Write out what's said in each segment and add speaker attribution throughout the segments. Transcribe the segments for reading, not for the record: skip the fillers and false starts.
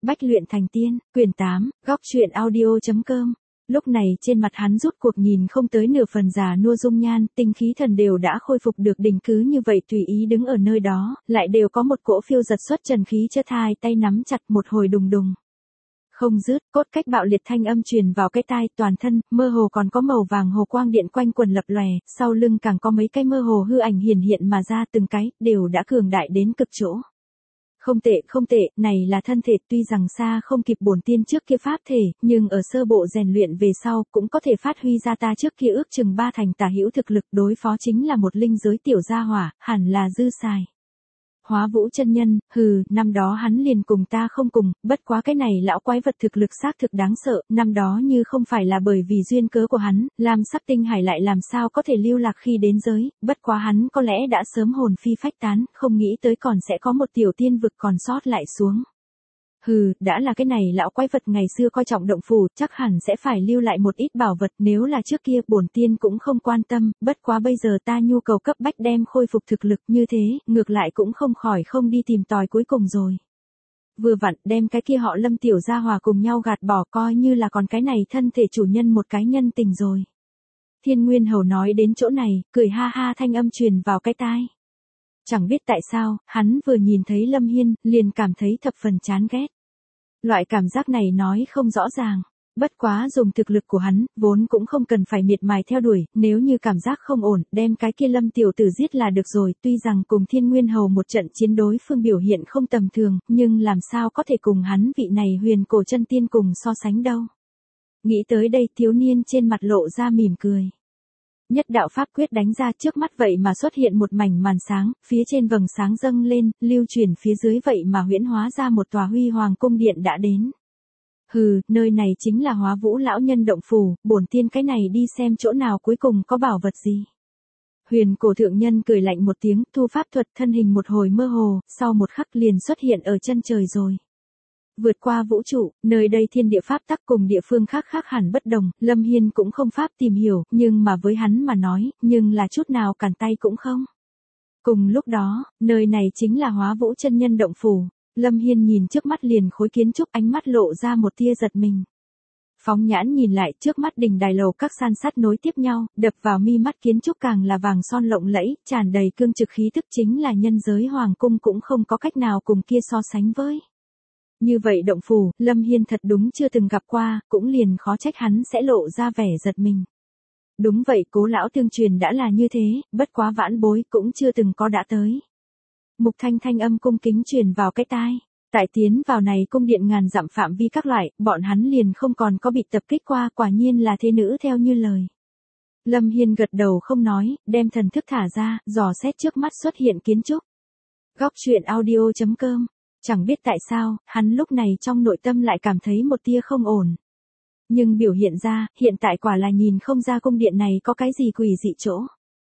Speaker 1: Bách luyện thành tiên, quyển 8, góc truyện audio.com. Lúc này trên mặt hắn rút cuộc nhìn không tới nửa phần già nua dung nhan, tinh khí thần đều đã khôi phục được đỉnh, cứ như vậy tùy ý đứng ở nơi đó, lại đều có một cỗ phiêu giật xuất trần khí chất, hai tay nắm chặt một hồi đùng đùng. Không dứt, cốt cách bạo liệt thanh âm truyền vào cái tai, toàn thân, mơ hồ còn có màu vàng hồ quang điện quanh quần lập lòe, sau lưng càng có mấy cái mơ hồ hư ảnh hiển hiện mà ra, từng cái, đều đã cường đại đến cực chỗ. Không tệ, này là thân thể, tuy rằng xa không kịp bổn tiên trước kia pháp thể, nhưng ở sơ bộ rèn luyện về sau, cũng có thể phát huy ra ta trước kia ước chừng 3 thành tả hữu thực lực, đối phó chính là một linh giới tiểu gia hỏa, hẳn là dư xài. Hóa Vũ chân nhân, năm đó hắn liền cùng ta không cùng, bất quá cái này lão quái vật thực lực xác thực đáng sợ, năm đó như không phải là bởi vì duyên cớ của hắn, Lam Sắc Tinh Hải lại làm sao có thể lưu lạc khi đến giới, bất quá hắn có lẽ đã sớm hồn phi phách tán, không nghĩ tới còn sẽ có một tiểu tiên vực còn sót lại xuống. Đã là cái này lão quái vật ngày xưa coi trọng động phủ, chắc hẳn sẽ phải lưu lại một ít bảo vật, nếu là trước kia bổn tiên cũng không quan tâm, bất quá bây giờ ta nhu cầu cấp bách đem khôi phục thực lực như thế, ngược lại cũng không khỏi không đi tìm tòi cuối cùng rồi. Vừa vặn đem cái kia họ Lâm tiểu gia hòa cùng nhau gạt bỏ, coi như là còn cái này thân thể chủ nhân một cái nhân tình rồi. Thiên Nguyên Hầu nói đến chỗ này, cười ha ha thanh âm truyền vào cái tai. Chẳng biết tại sao, hắn vừa nhìn thấy Lâm Hiên, liền cảm thấy thập phần chán ghét. Loại cảm giác này nói không rõ ràng. Bất quá dùng thực lực của hắn, vốn cũng không cần phải miệt mài theo đuổi, nếu như cảm giác không ổn, đem cái kia Lâm tiểu tử giết là được rồi, tuy rằng cùng Thiên Nguyên Hầu một trận chiến đối phương biểu hiện không tầm thường, nhưng làm sao có thể cùng hắn vị này huyền cổ chân tiên cùng so sánh đâu. Nghĩ tới đây, thiếu niên trên mặt lộ ra mỉm cười. Nhất đạo pháp quyết đánh ra, trước mắt vậy mà xuất hiện một mảnh màn sáng, phía trên vầng sáng dâng lên, lưu chuyển phía dưới vậy mà huyễn hóa ra một tòa huy hoàng cung điện đã đến. Nơi này chính là Hóa Vũ lão nhân động phủ, bổn tiên cái này đi xem chỗ nào cuối cùng có bảo vật gì. Huyền cổ thượng nhân cười lạnh một tiếng, thu pháp thuật, thân hình một hồi mơ hồ, sau một khắc liền xuất hiện ở chân trời rồi. Vượt qua vũ trụ, nơi đây thiên địa pháp tắc cùng địa phương khác hẳn bất đồng, Lâm Hiên cũng không pháp tìm hiểu, nhưng mà với hắn mà nói, nhưng là chút nào cản tay cũng không. Cùng lúc đó, nơi này chính là Hóa Vũ chân nhân động phủ. Lâm Hiên nhìn trước mắt liền khối kiến trúc, ánh mắt lộ ra một tia giật mình. Phóng nhãn nhìn lại, trước mắt đình đài lầu các san sát nối tiếp nhau, đập vào mi mắt kiến trúc càng là vàng son lộng lẫy, tràn đầy cương trực khí tức, chính là nhân giới hoàng cung cũng không có cách nào cùng kia so sánh với. Như vậy động phủ, Lâm Hiên thật đúng chưa từng gặp qua, cũng liền khó trách hắn sẽ lộ ra vẻ giật mình. Đúng vậy, cố lão tương truyền đã là như thế, bất quá vãn bối cũng chưa từng có đã tới. Mục Thanh thanh âm cung kính truyền vào cái tai. Tại tiến vào này cung điện ngàn dặm phạm vi các loại, bọn hắn liền không còn có bị tập kích qua, quả nhiên là thế nữ theo như lời. Lâm Hiên gật đầu không nói, đem thần thức thả ra, dò xét trước mắt xuất hiện kiến trúc. Góc truyện audio.com. Chẳng biết tại sao, hắn lúc này trong nội tâm lại cảm thấy một tia không ổn. Nhưng biểu hiện ra, hiện tại quả là nhìn không ra cung điện này có cái gì quỷ dị chỗ.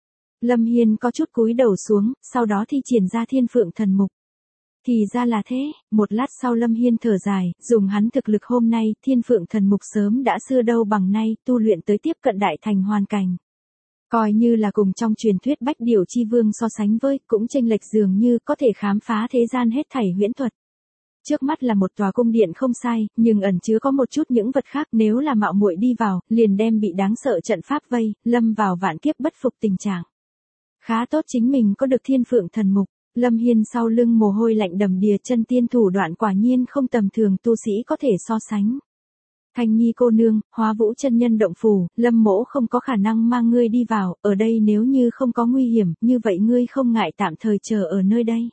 Speaker 1: Lâm Hiên có chút cúi đầu xuống, sau đó thi triển ra Thiên Phượng Thần Mục. Thì ra là thế, một lát sau Lâm Hiên thở dài, dùng hắn thực lực hôm nay, Thiên Phượng Thần Mục sớm đã xưa đâu bằng nay, tu luyện tới tiếp cận đại thành hoàn cảnh. Coi như là cùng trong truyền thuyết Bách Điểu Chi Vương so sánh với, cũng chênh lệch dường như có thể khám phá thế gian hết thảy huyễn thuật. Trước mắt là một tòa cung điện không sai, nhưng ẩn chứa có một chút những vật khác, nếu là mạo muội đi vào, liền đem bị đáng sợ trận pháp vây, lâm vào vạn kiếp bất phục tình trạng. Khá tốt chính mình có được Thiên Phượng Thần Mục. Lâm Hiên sau lưng mồ hôi lạnh đầm đìa, chân tiên thủ đoạn quả nhiên không tầm thường tu sĩ có thể so sánh. Thanh Nhi cô nương, Hóa Vũ chân nhân động phủ, Lâm mỗ không có khả năng mang ngươi đi vào, ở đây nếu như không có nguy hiểm, như vậy ngươi không ngại tạm thời chờ ở nơi đây.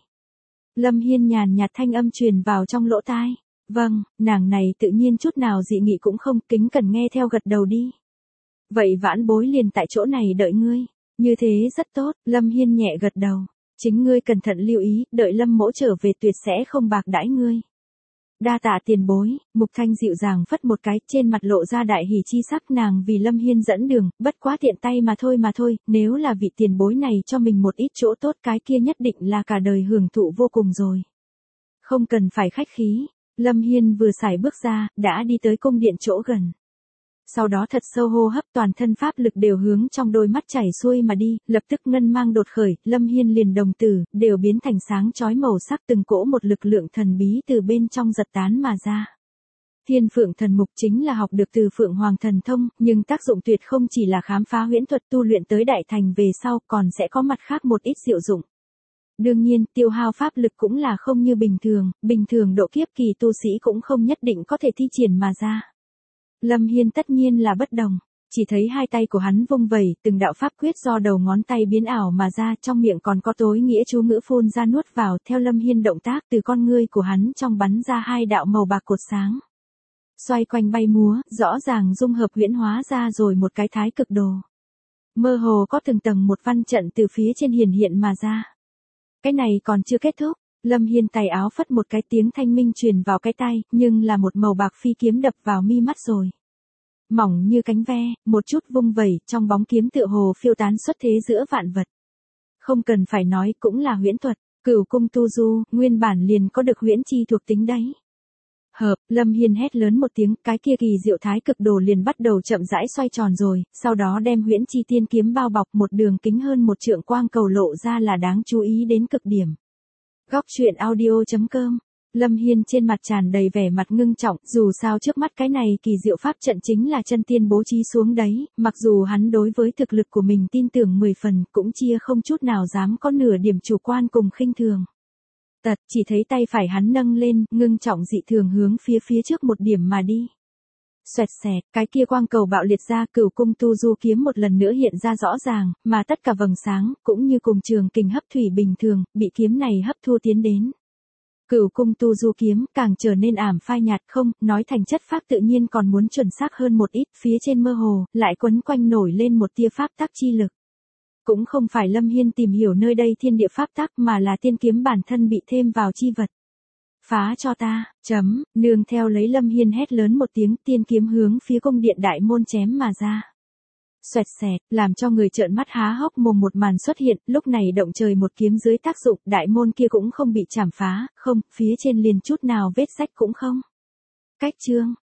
Speaker 1: Lâm Hiên nhàn nhạt thanh âm truyền vào trong lỗ tai. Vâng, nàng này tự nhiên chút nào dị nghị cũng không, kính cẩn nghe theo gật đầu đi. Vậy vãn bối liền tại chỗ này đợi ngươi. Như thế rất tốt, Lâm Hiên nhẹ gật đầu. Chính ngươi cẩn thận lưu ý, đợi Lâm mỗ trở về tuyệt sẽ không bạc đãi ngươi. Đa tạ tiền bối, Mục Thanh dịu dàng phất một cái, trên mặt lộ ra đại hỉ chi sắc, nàng vì Lâm Hiên dẫn đường, bất quá tiện tay mà thôi, nếu là vị tiền bối này cho mình một ít chỗ tốt, cái kia nhất định là cả đời hưởng thụ vô cùng rồi. Không cần phải khách khí, Lâm Hiên vừa xài bước ra, đã đi tới cung điện chỗ gần. Sau đó thật sâu hô hấp, toàn thân pháp lực đều hướng trong đôi mắt chảy xuôi mà đi, lập tức ngân mang đột khởi, Lâm Hiên liền đồng tử, đều biến thành sáng chói màu sắc, từng cỗ một lực lượng thần bí từ bên trong giật tán mà ra. Thiên Phượng Thần Mục chính là học được từ Phượng Hoàng Thần Thông, nhưng tác dụng tuyệt không chỉ là khám phá huyễn thuật, tu luyện tới đại thành về sau còn sẽ có mặt khác một ít diệu dụng. Đương nhiên, tiêu hao pháp lực cũng là không như bình thường độ kiếp kỳ tu sĩ cũng không nhất định có thể thi triển mà ra. Lâm Hiên tất nhiên là bất đồng, chỉ thấy hai tay của hắn vung vẩy, từng đạo pháp quyết do đầu ngón tay biến ảo mà ra, trong miệng còn có tối nghĩa chú ngữ phun ra nuốt vào, theo Lâm Hiên động tác, từ con ngươi của hắn trong bắn ra hai đạo màu bạc cột sáng. Xoay quanh bay múa, rõ ràng dung hợp huyễn hóa ra rồi một cái thái cực đồ. Mơ hồ có từng tầng một văn trận từ phía trên hiển hiện mà ra. Cái này còn chưa kết thúc, Lâm Hiên tay áo phất một cái, tiếng thanh minh truyền vào cái tay, nhưng là một màu bạc phi kiếm đập vào mi mắt rồi. Mỏng như cánh ve, một chút vung vẩy, trong bóng kiếm tựa hồ phiêu tán xuất thế giữa vạn vật. Không cần phải nói, cũng là huyễn thuật, Cửu Cung Tu Du, nguyên bản liền có được huyễn chi thuộc tính đấy. Hợp, Lâm Hiên hét lớn một tiếng, cái kia kỳ diệu thái cực đồ liền bắt đầu chậm rãi xoay tròn rồi, sau đó đem huyễn chi tiên kiếm bao bọc, một đường kính hơn một trượng quang cầu lộ ra là đáng chú ý đến cực điểm. Góc truyện audio.com. Lâm Hiên trên mặt tràn đầy vẻ mặt ngưng trọng, dù sao trước mắt cái này kỳ diệu pháp trận chính là chân tiên bố trí xuống đấy, mặc dù hắn đối với thực lực của mình tin tưởng 10 phần, cũng chia không chút nào dám có nửa điểm chủ quan cùng khinh thường. Chỉ thấy tay phải hắn nâng lên, ngưng trọng dị thường hướng phía trước một điểm mà đi. Xoẹt xẹt, cái kia quang cầu bạo liệt ra, Cửu Cung Tu Du kiếm một lần nữa hiện ra rõ ràng, mà tất cả vầng sáng, cũng như cùng trường kình hấp thủy bình thường, bị kiếm này hấp thu tiến đến. Cửu Cung Tu Du kiếm càng trở nên ảm phai nhạt, không, nói thành chất pháp tự nhiên còn muốn chuẩn xác hơn một ít, phía trên mơ hồ, lại quấn quanh nổi lên một tia pháp tắc chi lực. Cũng không phải Lâm Hiên tìm hiểu nơi đây thiên địa pháp tắc mà là tiên kiếm bản thân bị thêm vào chi vật. Phá cho ta, nương theo lấy Lâm Hiên hét lớn một tiếng, tiên kiếm hướng phía cung điện đại môn chém mà ra. Xoẹt xẹt, làm cho người trợn mắt há hốc mồm một màn xuất hiện, lúc này động trời một kiếm dưới tác dụng, đại môn kia cũng không bị chảm phá, không, phía trên liền chút nào vết rách cũng không. Cách chương